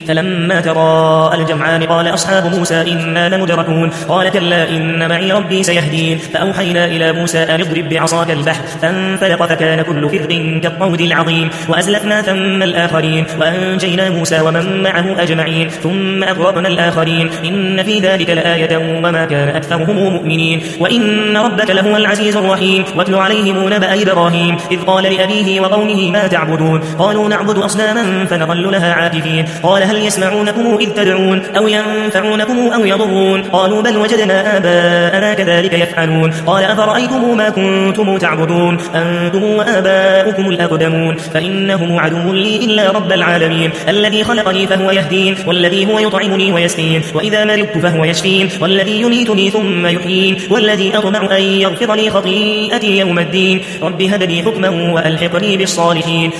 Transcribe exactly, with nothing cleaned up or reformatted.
فلما تراءى الجمعان قال أصحاب موسى إنا لمدركون قال كلا إن معي ربي سيهدين فأوحينا إلى موسى أن اضرب بعصاك البحر فانفلق فكان كل فرق كالطود العظيم وأزلفنا ثم الآخرين وأنجينا موسى ومن معه أجمعين ثم أغرقنا الآخرين إن في ذلك لآية وما كان أكثرهم مؤمنين وإن ربك لهو العزيز الرحيم واتل عليهم نبأ إبراهيم إذ قال لأبيه وقومه ما تعبدون قالوا نعبد أصناما فنظل لها عاكفين قال هل يسمعونكم إذ تدعون أو ينفعونكم أو يضرون قالوا بل وجدنا آباءنا كذلك يفعلون قال أفرأيتم ما كنتم تعبدون أنتم وآباؤكم الأقدمون فإنهم عدو لي إلا رب العالمين الذي خلقني فهو يهدين والذي هو يطعمني ويسقين وإذا مرضت فهو يشفين والذي يميتني ثم يحيين والذي أطمع أن يغفر لي خطيئتي يوم الدين رب هب لي حكما وألحقني بالصالحين